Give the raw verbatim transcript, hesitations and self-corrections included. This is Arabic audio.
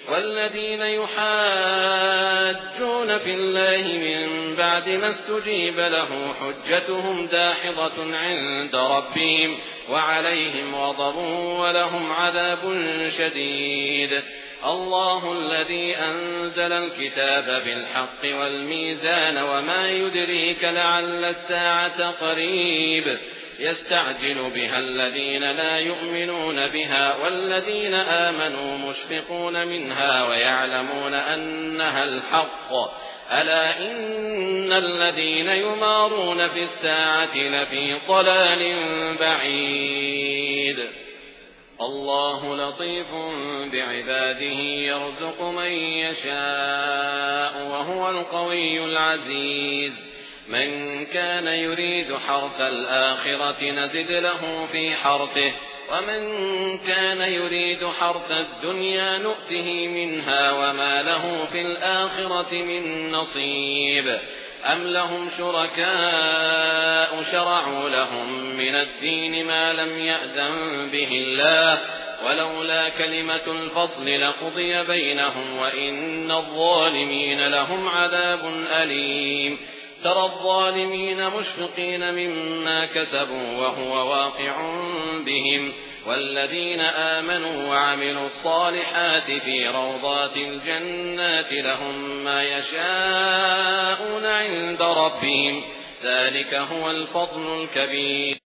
والذين يحاجون في الله من بعد ما استجيب له حجتهم داحضة عند ربهم وعليهم غضب ولهم عذاب شديد. الله الذي أنزل الكتاب بالحق والميزان وما يدريك لعل الساعة قريب يستعجل بها الذين لا يؤمنون بها والذين آمنوا مشفقون منها ويعلمون أنها الحق ألا إن الذين يمارون في الساعة لفي ضلال بعيد. الله لطيف بعباده يرزق من يشاء وهو القوي العزيز. من كان يريد حرث الآخرة نزد له في حرثه ومن كان يريد حرث الدنيا نؤته منها وما له في الآخرة من نصيب. أم لهم شركاء شرعوا لهم من الدين ما لم يأذن به الله ولولا كلمة الفصل لقضي بينهم وإن الظالمين لهم عذاب أليم. ترى الظالمين مشفقين مما كسبوا وهو واقع بهم والذين آمنوا وعملوا الصالحات في روضات الجنات لهم ما يشاءون عند ربهم ذلك هو الفضل الكبير.